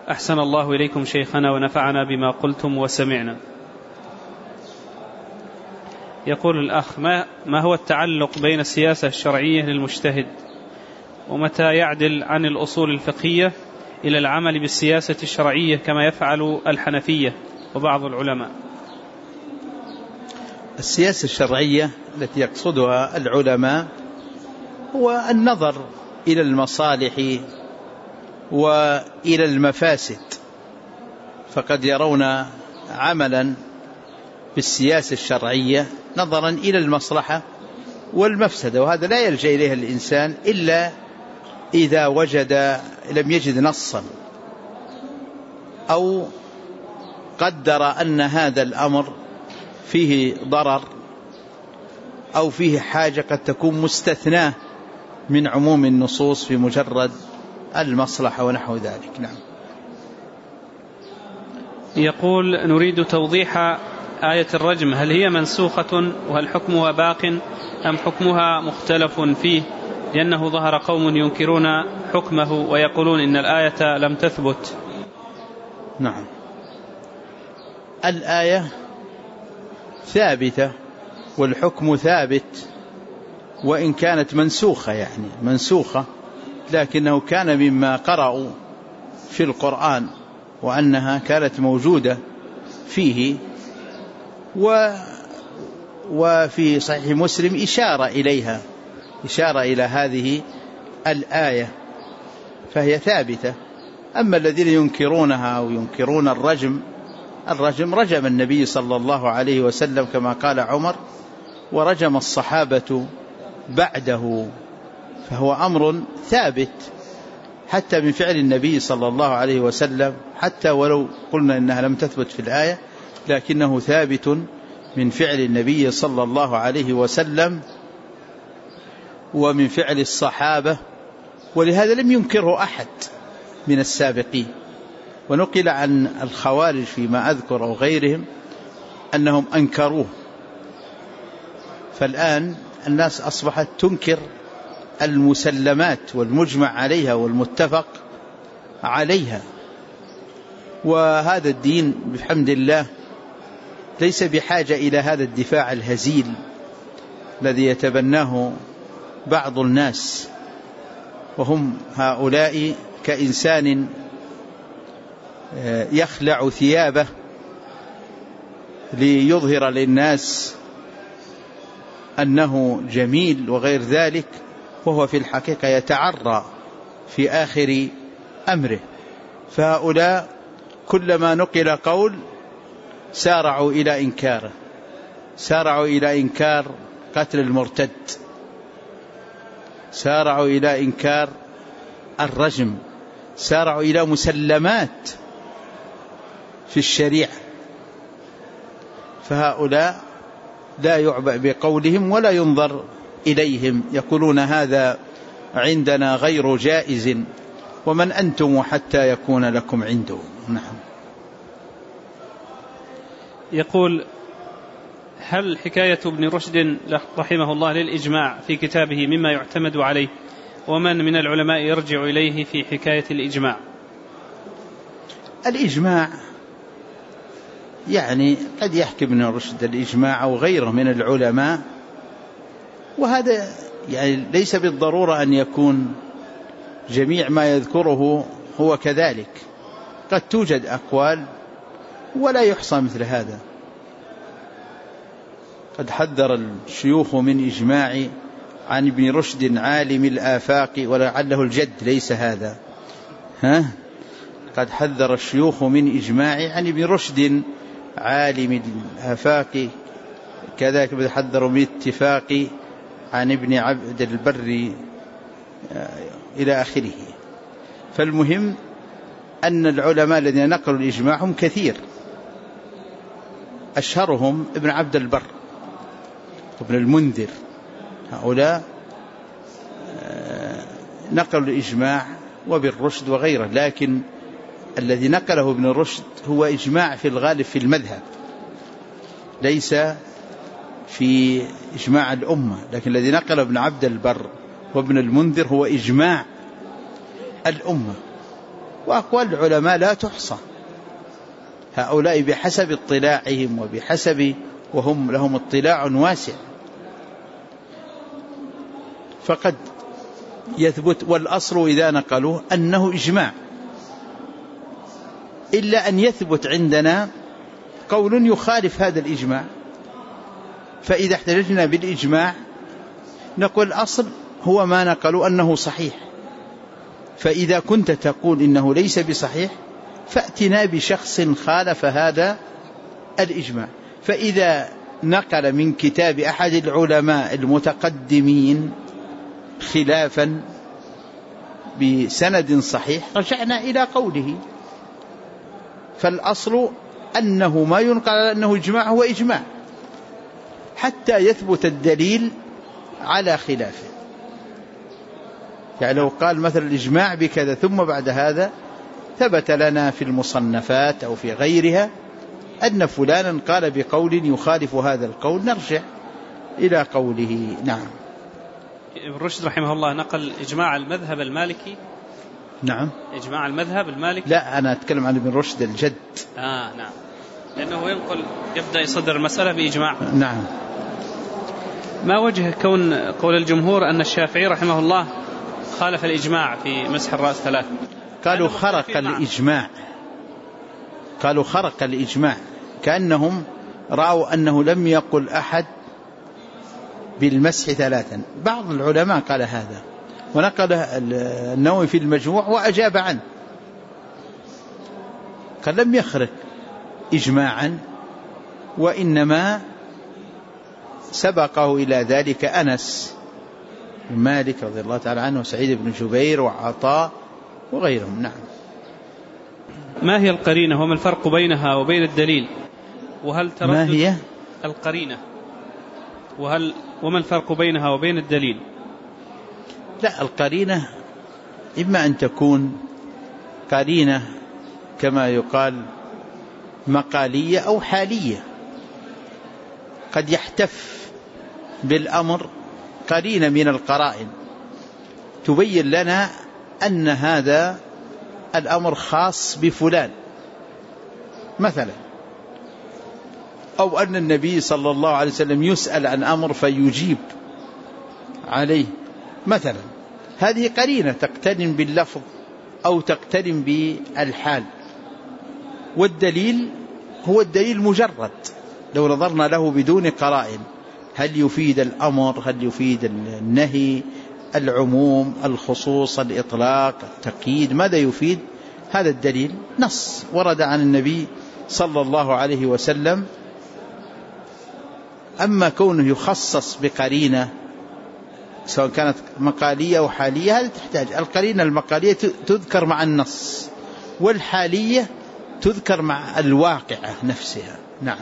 أحسن الله إليكم شيخنا ونفعنا بما قلتم وسمعنا. يقول الأخ: ما هو التعلق بين السياسة الشرعية للمجتهد، ومتى يعدل عن الأصول الفقهية إلى العمل بالسياسة الشرعية كما يفعل الحنفية وبعض العلماء؟ السياسة الشرعية التي يقصدها العلماء هو النظر إلى المصالح وإلى المفاسد، فقد يرون عملا بالسياسة الشرعية نظرا إلى المصلحة والمفسدة، وهذا لا يلجأ إليه الإنسان إلا إذا لم يجد نصا أو قدر أن هذا الأمر فيه ضرر أو فيه حاجة قد تكون مستثناة من عموم النصوص في مجرد المصلحة ونحو ذلك. نعم. يقول: نريد توضيح آية الرجم، هل هي منسوخة وهل حكمها باق أم حكمها مختلف فيه، لأنه ظهر قوم ينكرون حكمه ويقولون إن الآية لم تثبت. نعم، الآية ثابتة والحكم ثابت، وإن كانت منسوخة، يعني منسوخة، لكنه كان مما قرأوا في القرآن وأنها كانت موجودة فيه، وفي صحيح مسلم إشارة إلى هذه الآية، فهي ثابتة. أما الذين ينكرونها أو ينكرون الرجم رجم النبي صلى الله عليه وسلم كما قال عمر، ورجم الصحابة بعده، فهو أمر ثابت حتى من فعل النبي صلى الله عليه وسلم، حتى ولو قلنا إنها لم تثبت في الآية لكنه ثابت من فعل النبي صلى الله عليه وسلم ومن فعل الصحابة، ولهذا لم ينكره أحد من السابقين. ونقل عن الخوارج فيما أذكر أو غيرهم أنهم أنكروه، فالآن الناس أصبحت تنكر المسلمات والمجمع عليها والمتفق عليها، وهذا الدين بحمد الله ليس بحاجة إلى هذا الدفاع الهزيل الذي يتبناه بعض الناس، وهم هؤلاء كإنسان يخلع ثيابه ليظهر للناس أنه جميل وغير ذلك، وهو في الحقيقة يتعرى في آخر أمره. فهؤلاء كلما نقل قول سارعوا إلى إنكاره، سارعوا إلى إنكار قتل المرتد، سارعوا إلى إنكار الرجم، سارعوا إلى مسلمات في الشريعة. فهؤلاء لا يعبأ بقولهم ولا ينظر إليهم، يقولون هذا عندنا غير جائز، ومن أنتم حتى يكون لكم عنده. نعم. يقول: هل حكاية ابن رشد رحمه الله للإجماع في كتابه مما يعتمد عليه، ومن من العلماء يرجع إليه في حكاية الإجماع؟ الإجماع يعني قد يحكي ابن رشد الإجماع أو غيره من العلماء، وهذا يعني ليس بالضرورة أن يكون جميع ما يذكره هو كذلك، قد توجد أقوال ولا يحصى مثل هذا. قد حذر الشيوخ من إجماع عن ابن رشد عالم الآفاق، ولعله الجد ليس هذا، قد حذر الشيوخ من إجماع عن ابن رشد عالم الآفاق، كذلك حذروا من اتفاق عن ابن عبد البر إلى آخره. فالمهم أن العلماء الذين نقلوا الإجماع هم كثير، أشهرهم ابن عبد البر وابن المنذر، هؤلاء نقلوا الإجماع وابن رشد وغيره، لكن الذي نقله ابن رشد هو إجماع في الغالب في المذهب، ليس في إجماع الأمة، لكن الذي نقله ابن عبد البر وابن المنذر هو إجماع الأمة. وأقوال العلماء لا تحصى، هؤلاء بحسب اطلاعهم وهم لهم اطلاع واسع، فقد يثبت. والأصل إذا نقلوه أنه إجماع، إلا أن يثبت عندنا قول يخالف هذا الإجماع، فإذا احتججنا بالإجماع نقول الأصل هو ما نقلوا أنه صحيح، فإذا كنت تقول إنه ليس بصحيح فأتنا بشخص خالف هذا الإجماع. فإذا نقل من كتاب أحد العلماء المتقدمين خلافا بسند صحيح رجعنا إلى قوله، فالأصل أنه ما ينقل أنه إجماع هو إجماع حتى يثبت الدليل على خلافه. يعني لو قال مثلا الإجماع بكذا ثم بعد هذا ثبت لنا في المصنفات أو في غيرها أن فلانا قال بقول يخالف هذا القول، نرجع إلى قوله. نعم. ابن رشد رحمه الله نقل إجماع المذهب المالكي. نعم. إجماع المذهب المالكي. لا، أنا أتكلم عن ابن رشد الجد. نعم، لأنه يبدأ يصدر المسألة بإجماع. نعم. ما وجه كون قول الجمهور أن الشافعي رحمه الله خالف الإجماع في مسح الرأس 3؟ قالوا خرق الإجماع، كأنهم رأوا أنه لم يقل أحد بالمسح 3. بعض العلماء قال هذا، ونقل النووي في المجموع وأجاب عنه، قال لم يخرق إجماعا، وإنما سبقه إلى ذلك أنس بن مالك رضي الله تعالى عنه وسعيد بن جبير وعطاء وغيرهم. نعم. ما هي القرينة وما الفرق بينها وبين الدليل؟ وهل تردد ما هي القرينة وما الفرق بينها وبين الدليل؟ لا، القرينة إما أن تكون قرينة كما يقال مقالية أو حالية، قد يحتف بالأمر قرينة من القرائن تبين لنا أن هذا الأمر خاص بفلان مثلا، أو أن النبي صلى الله عليه وسلم يسأل عن أمر فيجيب عليه مثلا. هذه قرينة تقترن باللفظ أو تقترن بالحال. والدليل هو الدليل مجرد لو نظرنا له بدون قرائن، هل يفيد الأمر، هل يفيد النهي، العموم، الخصوص، الإطلاق، التقييد، ماذا يفيد؟ هذا الدليل نص ورد عن النبي صلى الله عليه وسلم. أما كونه يخصص بقرينة سواء كانت مقالية أو حالية، هذا تحتاج القرينة المقالية تذكر مع النص، والحالية تذكر مع الواقعة نفسها. نعم.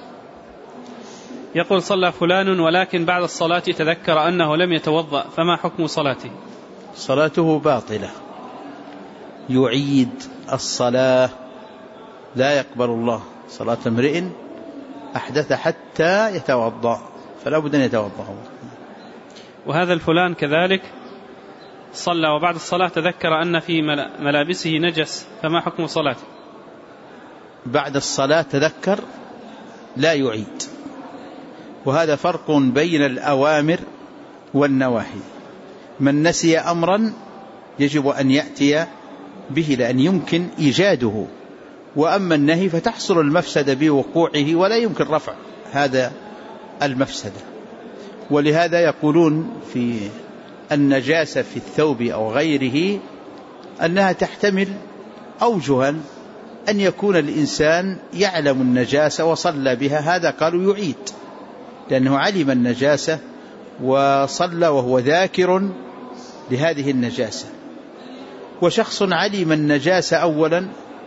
يقول صلى فلان ولكن بعد الصلاة تذكر أنه لم يتوضأ، فما حكم صلاته؟ صلاته باطلة، يعيد الصلاة، لا يقبل الله صلاة امرئ أحدث حتى يتوضأ، فلا بد أن يتوضأ. وهذا الفلان كذلك صلى وبعد الصلاة تذكر أن في ملابسه نجس، فما حكم صلاته؟ بعد الصلاة تذكر لا يعيد، وهذا فرق بين الأوامر والنواهي. من نسي أمرا يجب أن يأتي به لأن يمكن إيجاده، وأما النهي فتحصل المفسدة بوقوعه ولا يمكن رفع هذا المفسدة. ولهذا يقولون في النجاسة في الثوب أو غيره أنها تحتمل أوجها، أن يكون الإنسان يعلم النجاسة وصلى بها، هذا قالوا يعيد لأنه علم النجاسة وصلى وهو ذاكر لهذه النجاسة. وشخص علم النجاسة أولا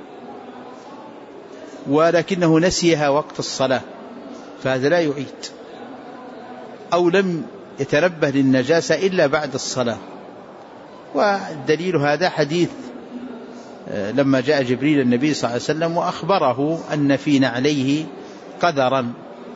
ولكنه نسيها وقت الصلاة، فهذا لا يعيد، أو لم يتنبه للنجاسة إلا بعد الصلاة. والدليل هذا حديث لما جاء جبريل النبي صلى الله عليه وسلم وأخبره أن في نعليه قدرا،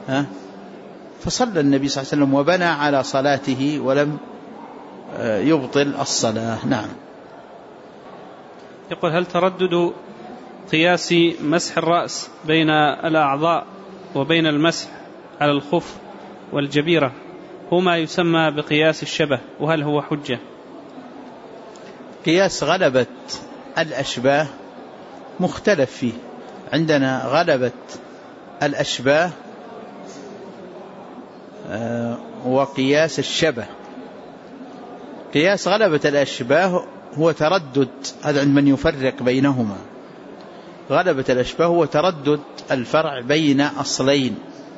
فصلى النبي صلى الله عليه وسلم وبنى على صلاته ولم يبطل الصلاة. نعم. يقول: هل تردد قياس مسح الرأس بين الأعضاء وبين المسح على الخف والجبيرة هو ما يسمى بقياس الشبه، وهل هو حجة؟ قياس غلبة الأشباه مختلف فيه. عندنا غلبة الأشباه وقياس الشبه. قياس غلبة الأشباه هو تردد، هذا عند من يفرق بينهما. غلبة الأشباه هو تردد الفرع بين أصلين،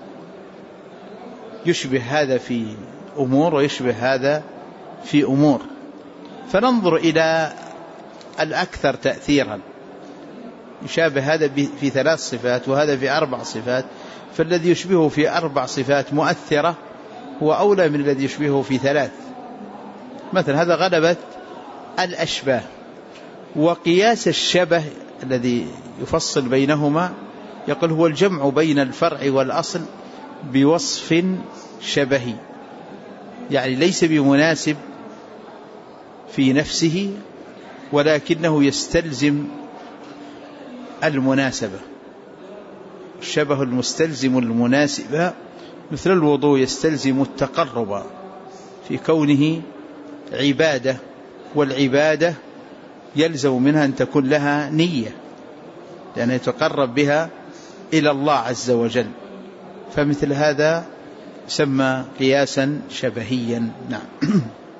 يشبه هذا في أمور ويشبه هذا في أمور، فننظر إلى الأكثر تأثيرا. يشابه هذا في 3 صفات وهذا في 4 صفات، فالذي يشبهه في 4 صفات مؤثرة هو أولى من الذي يشبهه في 3. مثلا هذا غلبة الأشباه. وقياس الشبه الذي يفصل بينهما يقول هو الجمع بين الفرع والأصل بوصف شبهي، يعني ليس بمناسب في نفسه ولكنه يستلزم المناسبة. الشبه المستلزم المناسبة مثل الوضوء يستلزم التقرب في كونه عبادة، والعبادة يلزم منها أن تكون لها نية لأنه يتقرب بها إلى الله عز وجل، فمثل هذا يسمى قياسا شبهيا. نعم.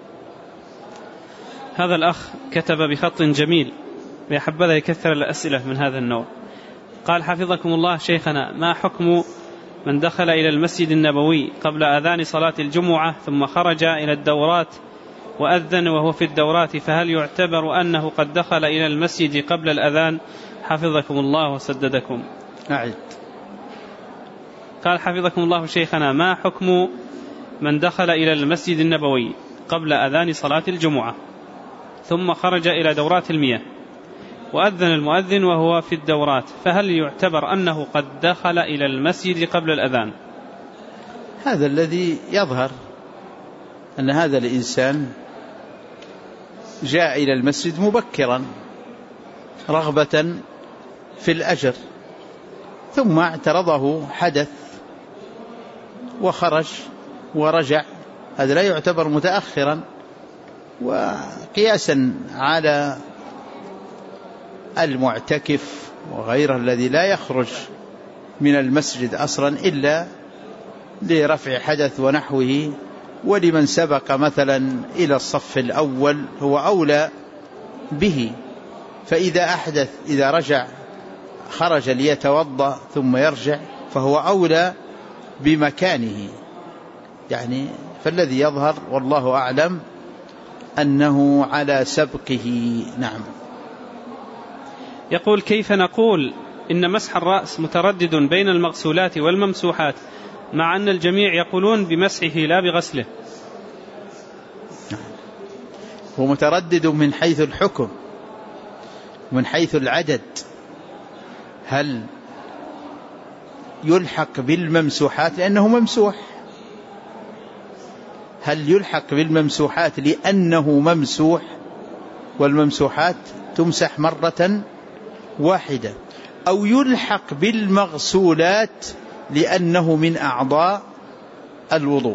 هذا الأخ كتب بخط جميل ويحبذ يكثر الأسئلة من هذا النوع. قال: حفظكم الله شيخنا، ما حكم من دخل إلى المسجد النبوي قبل أذان صلاة الجمعة ثم خرج إلى الدورات وأذن وهو في الدورات، فهل يعتبر أنه قد دخل إلى المسجد قبل الأذان؟ حفظكم الله وسددكم. أعد. قال: حفظكم الله شيخنا، ما حكم من دخل إلى المسجد النبوي قبل أذان صلاة الجمعة ثم خرج إلى دورات المياه وأذن المؤذن وهو في الدورات، فهل يعتبر أنه قد دخل إلى المسجد قبل الأذان؟ هذا الذي يظهر أن هذا الإنسان جاء إلى المسجد مبكرا رغبة في الأجر، ثم اعترضه حدث وخرج ورجع، هذا لا يعتبر متأخرا. وقياسا على المعتكف وغيره الذي لا يخرج من المسجد أصلا إلا لرفع حدث ونحوه، ولمن سبق مثلا إلى الصف الأول هو أولى به، فإذا أحدث إذا رجع خرج ليتوضأ ثم يرجع فهو أولى بمكانه يعني. فالذي يظهر والله أعلم أنه على سبقه. نعم. يقول: كيف نقول إن مسح الرأس متردد بين المغسولات والممسوحات مع أن الجميع يقولون بمسحه لا بغسله؟ هو متردد من حيث الحكم، من حيث العدد. هل يلحق بالممسوحات لأنه ممسوح؟ هل يلحق بالممسوحات لأنه ممسوح والممسوحات تمسح مرة واحدة، أو يلحق بالمغسولات لأنه من أعضاء الوضوء؟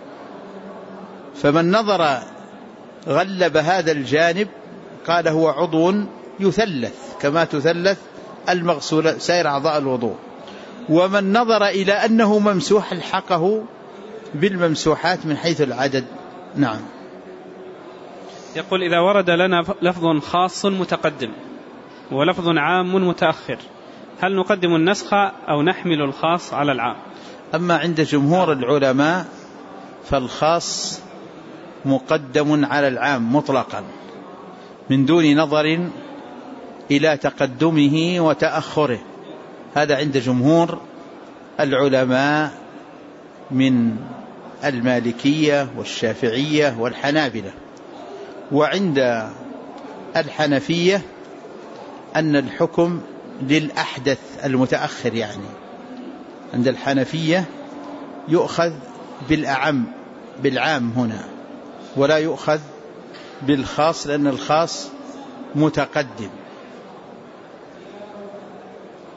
فمن نظر غلب هذا الجانب قال هو عضو يثلث كما تثلث المغسولات سائر أعضاء الوضوء، ومن نظر إلى أنه ممسوح الحقه بالممسوحات من حيث العدد. نعم. يقول: إذا ورد لنا لفظ خاص متقدم ولفظ عام متأخر، هل نقدم النسخ أو نحمل الخاص على العام؟ أما عند جمهور العلماء فالخاص مقدم على العام مطلقا من دون نظر إلى تقدمه وتأخره، هذا عند جمهور العلماء من المالكية والشافعية والحنابلة. وعند الحنفية أن الحكم للأحدث المتأخر، يعني عند الحنفية يؤخذ بالعام هنا ولا يؤخذ بالخاص، لأن الخاص متقدم.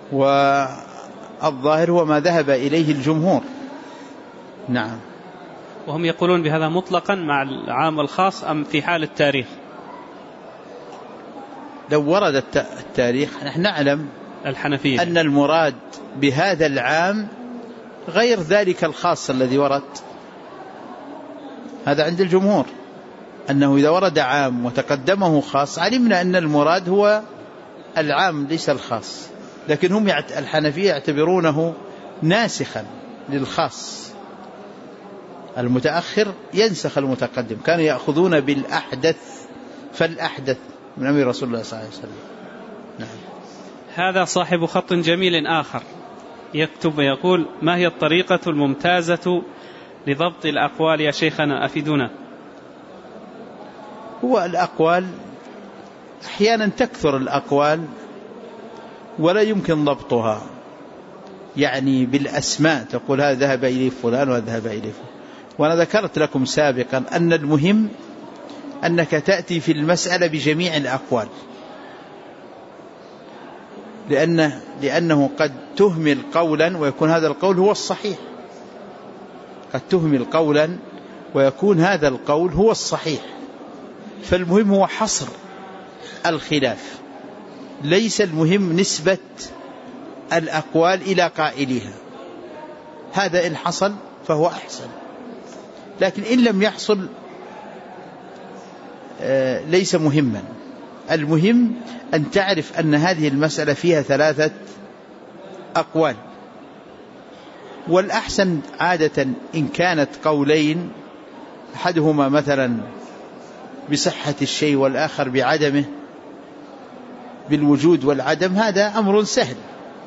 والظاهر هو ما ذهب إليه الجمهور. نعم. وهم يقولون بهذا مطلقا مع العام والخاص أم في حال التاريخ؟ لو ورد التاريخ نحن نعلم الحنفية أن المراد بهذا العام غير ذلك الخاص الذي ورد، هذا عند الجمهور، أنه إذا ورد عام وتقدمه خاص علمنا أن المراد هو العام ليس الخاص، لكن هم الحنفية يعتبرونه ناسخا للخاص، المتأخر ينسخ المتقدم، كانوا يأخذون بالأحدث فالأحدث من أمر رسول الله صلى الله عليه وسلم. نعم. هذا صاحب خط جميل آخر يكتب ويقول: ما هي الطريقة الممتازة لضبط الأقوال يا شيخنا أفيدنا؟ هو الأقوال أحيانا تكثر الأقوال ولا يمكن ضبطها، يعني بالأسماء تقول هذا ذهب إليه فلان وهذا ذهب إليه فلان. وأنا ذكرت لكم سابقا أن المهم أنك تأتي في المسألة بجميع الأقوال، لأنه قد تهمل قولا ويكون هذا القول هو الصحيح، قد تهمل قولا ويكون هذا القول هو الصحيح، فالمهم هو حصر الخلاف، ليس المهم نسبة الأقوال إلى قائلها، هذا إن حصل فهو أحسن، لكن إن لم يحصل ليس مهما. المهم أن تعرف أن هذه المسألة فيها 3 أقوال، والأحسن عادة إن كانت قولين أحدهما مثلا بصحة الشيء والآخر بعدمه، بالوجود والعدم، هذا أمر سهل.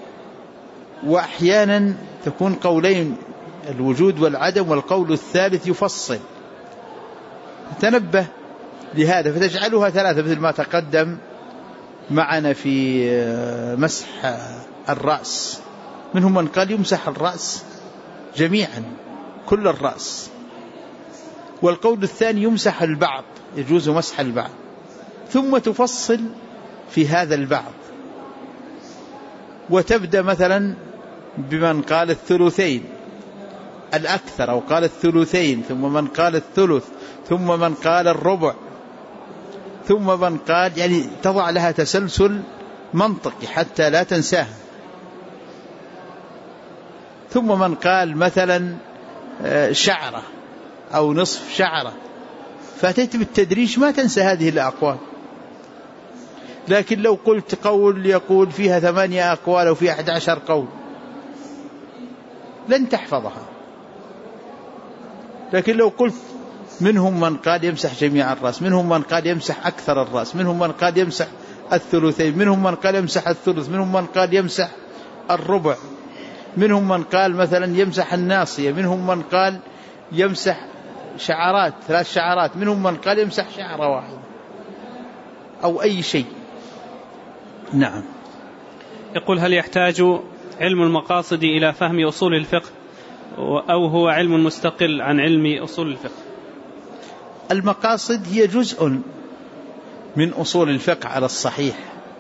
وأحيانا تكون قولين الوجود والعدم والقول الثالث يفصل، تنبه لهذا فتجعلها 3 مثل ما تقدم معنا في مسح الرأس، منهم من قال يمسح الرأس جميعا كل الرأس، والقول الثاني يمسح البعض يجوز مسح البعض، ثم تفصل في هذا البعض وتبدأ مثلا بمن قال الثلثين الأكثر أو قال الثلثين، ثم من قال الثلث، ثم من قال الربع، ثم من قال، يعني تضع لها تسلسل منطقي حتى لا تنساها، ثم من قال مثلا شعرة أو نصف شعرة، فأتيت بالتدريج ما تنسى هذه الأقوال. لكن لو قلت قول يقول فيها 8 أقوال أو فيها 11 قول لن تحفظها، لكن لو قلت منهم من قال يمسح جميع الرأس، منهم من قال يمسح أكثر الرأس، منهم من قال يمسح الثلثين، منهم من قال يمسح الثلث، منهم من قال يمسح الربع، منهم من قال مثلا يمسح الناصية، منهم من قال يمسح شعرات 3 شعرات، منهم من قال يمسح شعرة واحدة أو أي شيء. نعم. يقول: هل يحتاج علم المقاصد إلى فهم أصول الفقه أو هو علم مستقل عن علم أصول الفقه؟ المقاصد هي جزء من أصول الفقه على الصحيح،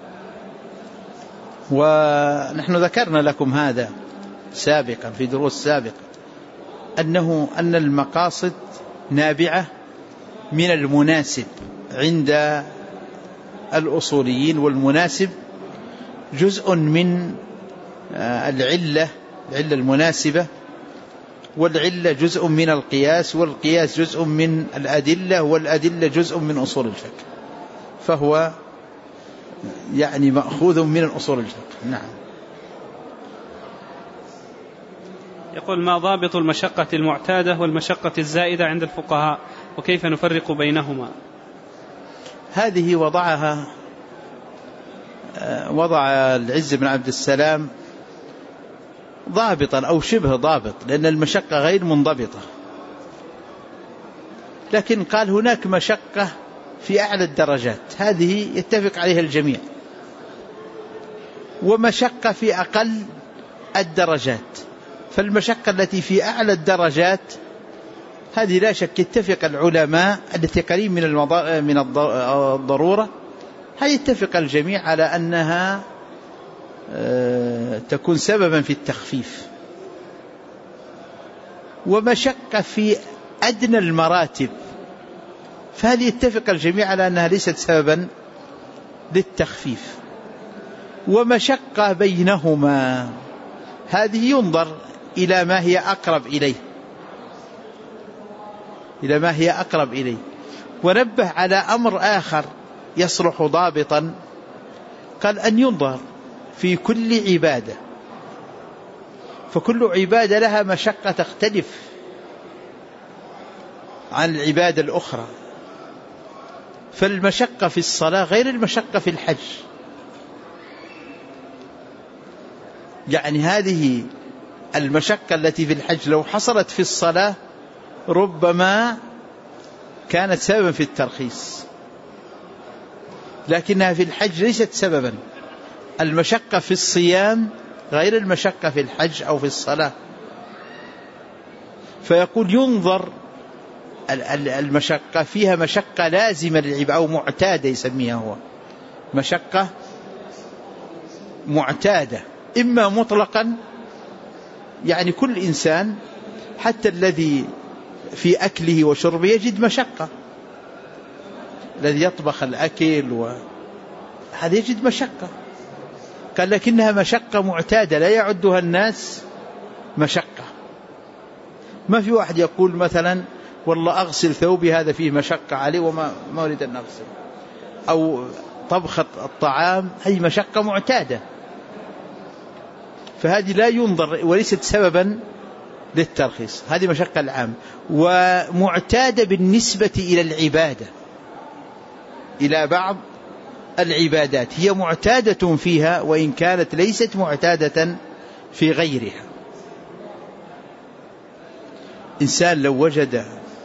ونحن ذكرنا لكم هذا سابقا في دروس سابقة، أن المقاصد نابعة من المناسب عند الأصوليين، والمناسب جزء من العلة المناسبة، والعلة جزء من القياس، والقياس جزء من الأدلة، والأدلة جزء من أصول الفقه، فهو يعني مأخوذ من الأصول الفقه. نعم. يقول: ما ضابط المشقة المعتادة والمشقة الزائدة عند الفقهاء، وكيف نفرق بينهما؟ هذه وضع العز بن عبد السلام ضابطا أو شبه ضابط، لأن المشقة غير منضبطة، لكن قال هناك مشقة في أعلى الدرجات، هذه يتفق عليها الجميع، ومشقة في أقل الدرجات، فالمشقة التي في أعلى الدرجات هذه لا شك يتفق العلماء التي قريب من الضرورة، هل يتفق الجميع على أنها تكون سببا في التخفيف، ومشقة في أدنى المراتب، فهذه يتفق الجميع على أنها ليست سببا للتخفيف. ومشقة بينهما، هذه ينظر إلى ما هي أقرب إليه، إلى ما هي أقرب إليه. ونبه على أمر آخر يصلح ضابطا، قال أن ينظر في كل عبادة، فكل عبادة لها مشقة تختلف عن العبادة الأخرى، فالمشقة في الصلاة غير المشقة في الحج. يعني هذه المشقة التي في الحج لو حصلت في الصلاة ربما كانت سببا في الترخيص، لكنها في الحج ليست سببا. المشقة في الصيام غير المشقة في الحج أو في الصلاة، فيقول ينظر المشقة فيها مشقة لازمة للعبادة أو معتادة، يسميها هو مشقة معتادة، إما مطلقا، يعني كل إنسان حتى الذي في أكله وشربه يجد مشقة، الذي يطبخ الأكل هذا يجد مشقة، قال لكنها مشقة معتادة لا يعدها الناس مشقة. ما في واحد يقول مثلا والله أغسل ثوبي هذا فيه مشقة عليه وما أريد أن أغسل، أو طبخ الطعام هي مشقة معتادة، فهذه لا ينظر وليست سببا للترخيص، هذه مشقة العام. ومعتادة بالنسبة إلى العبادة، إلى بعض العبادات هي معتادة فيها وإن كانت ليست معتادة في غيرها. إنسان لو وجد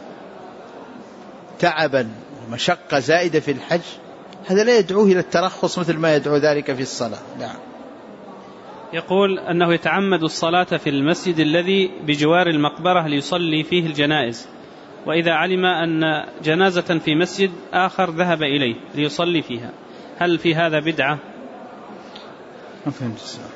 تعبا ومشقة زائدة في الحج هذا لا يدعوه إلى الترخص مثل ما يدعو ذلك في الصلاة. نعم. يقول أنه يتعمد الصلاة في المسجد الذي بجوار المقبرة ليصلي فيه الجنائز، وإذا علم أن جنازة في مسجد آخر ذهب إليه ليصلي فيها، هل في هذا بدعة؟ ما فهمت السؤال.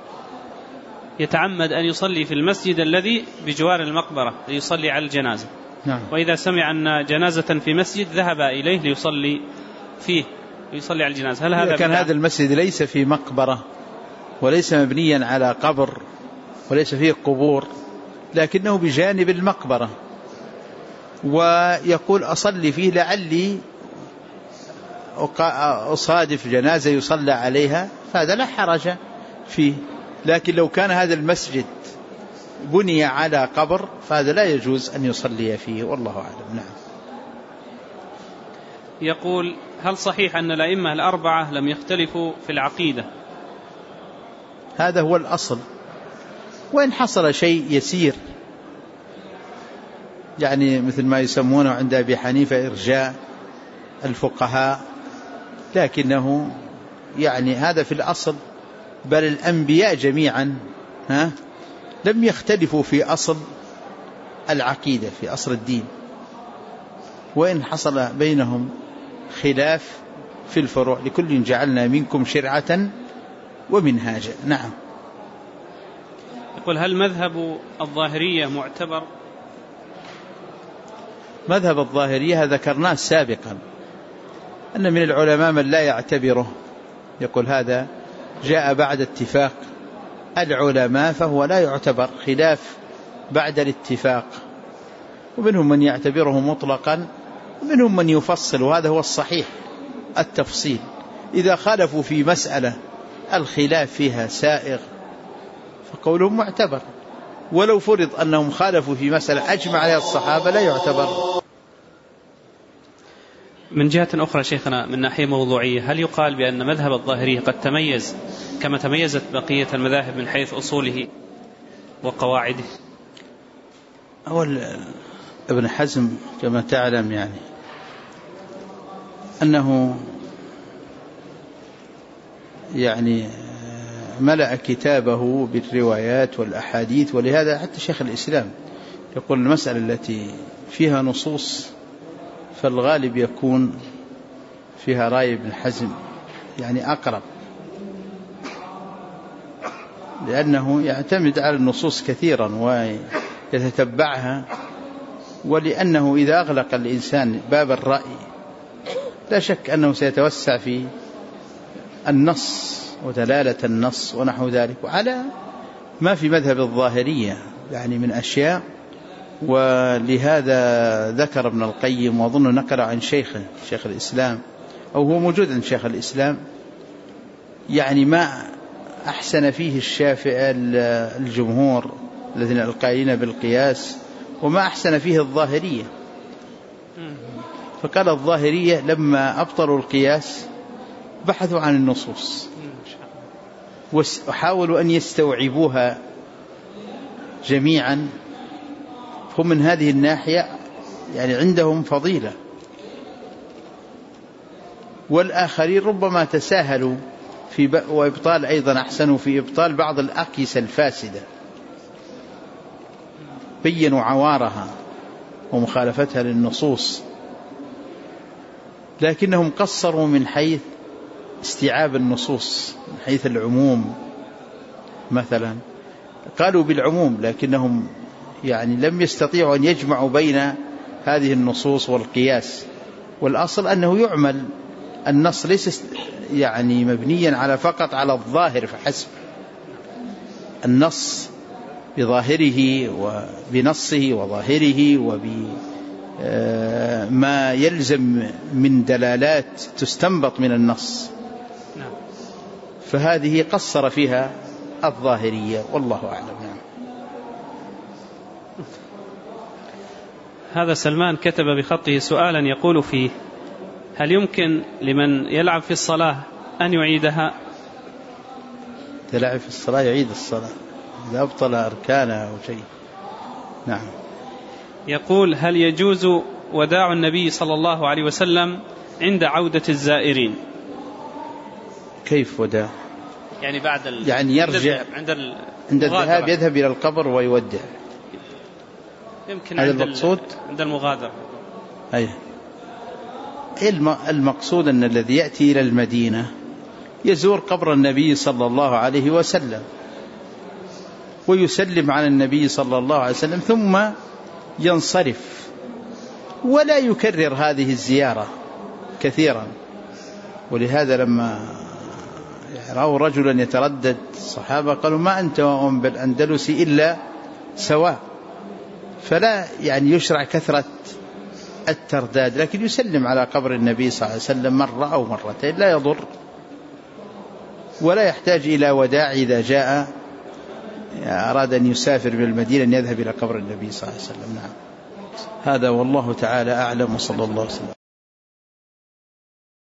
يتعمد أن يصلي في المسجد الذي بجوار المقبرة ليصلي على الجنازة. نعم. وإذا سمع أن جنازة في مسجد ذهب إليه ليصلي فيه ليصلي على الجنازة، هل هذا كان بدعة؟ هذا المسجد ليس في مقبرة وليس مبنيا على قبر وليس فيه قبور، لكنه بجانب المقبرة، ويقول أصلي فيه لعلي أصادف جنازة يصلى عليها، فهذا لا حرج فيه. لكن لو كان هذا المسجد بني على قبر فهذا لا يجوز أن يصلي فيه، والله أعلم. نعم. يقول هل صحيح أن الأئمة الأربعة لم يختلفوا في العقيدة؟ هذا هو الأصل، وإن حصل شيء يسير يعني مثل ما يسمونه عند أبي حنيفة إرجاء الفقهاء، لكنه يعني هذا في الأصل، بل الأنبياء جميعا لم يختلفوا في أصل العقيدة، في أصل الدين، وإن حصل بينهم خلاف في الفروع لكل جعلنا منكم شرعة ومنهاجا. نعم. يقول هل مذهب الظاهرية معتبر؟ مذهب الظاهرية ذكرناه سابقا أن من العلماء من لا يعتبره، يقول هذا جاء بعد اتفاق العلماء فهو لا يعتبر، خلاف بعد الاتفاق، ومنهم من يعتبره مطلقا ومنهم من يفصل، وهذا هو الصحيح التفصيل. إذا خالفوا في مسألة الخلاف فيها سائغ فقولهم معتبر، ولو فرض أنهم خالفوا في مسألة أجمع عليها الصحابة لا يعتبر. من جهة أخرى شيخنا من ناحية موضوعية، هل يقال بأن مذهب الظاهرية قد تميز كما تميزت بقية المذاهب من حيث أصوله وقواعده؟ أول ابن حزم كما تعلم يعني أنه يعني ملأ كتابه بالروايات والأحاديث، ولهذا حتى شيخ الإسلام يقول المسألة التي فيها نصوص فالغالب يكون فيها رأي ابن حزم يعني أقرب، لأنه يعتمد على النصوص كثيرا ويتتبعها، ولأنه إذا أغلق الإنسان باب الرأي لا شك أنه سيتوسع في النص ودلالة النص ونحو ذلك، وعلى ما في مذهب الظاهرية يعني من أشياء. ولهذا ذكر ابن القيم، وأظن نقل عن شيخ الإسلام، أو هو موجود عند شيخ الإسلام، يعني ما أحسن فيه الجمهور الذين القائلين بالقياس، وما أحسن فيه الظاهرية. فقال الظاهرية لما أبطلوا القياس بحثوا عن النصوص وحاولوا أن يستوعبوها جميعا، هم من هذه الناحية يعني عندهم فضيلة. والآخرين ربما تساهلوا في وإبطال، أيضا أحسنوا في إبطال بعض الأقيسة الفاسدة، بينوا عوارها ومخالفتها للنصوص، لكنهم قصروا من حيث استيعاب النصوص، من حيث العموم مثلا قالوا بالعموم، لكنهم يعني لم يستطيعوا أن يجمعوا بين هذه النصوص والقياس. والأصل أنه يعمل النص ليس يعني مبنيا على فقط على الظاهر فحسب، النص بظاهره وبنصه وظاهره وبما يلزم من دلالات تستنبط من النص، فهذه قصر فيها الظاهرية والله أعلم. هذا سلمان كتب بخطه سؤالا يقول فيه: هل يمكن لمن يلعب في الصلاة أن يعيدها؟ يلعب في الصلاة يعيد الصلاة إذا أبطل أركانها أو شيء. نعم. يقول: هل يجوز وداع النبي صلى الله عليه وسلم عند عودة الزائرين؟ كيف وداع؟ يعني بعد يعني يرجع عند الذهاب يذهب إلى القبر ويودع، يمكن هذا المقصود عند المغادرة. أي المقصود أن الذي يأتي إلى المدينة يزور قبر النبي صلى الله عليه وسلم ويسلم على النبي صلى الله عليه وسلم ثم ينصرف، ولا يكرر هذه الزيارة كثيرا. ولهذا لما رأوا رجلا يتردد الصحابة قالوا: ما أنت وهم بالأندلس إلا سواء. فلا يعني يشرع كثرة الترداد، لكن يسلم على قبر النبي صلى الله عليه وسلم مرة أو مرتين لا يضر، ولا يحتاج إلى وداع إذا جاء أراد أن يسافر بالمدينة أن يذهب إلى قبر النبي صلى الله عليه وسلم. نعم. هذا والله تعالى أعلم، وصلى الله عليه وسلم.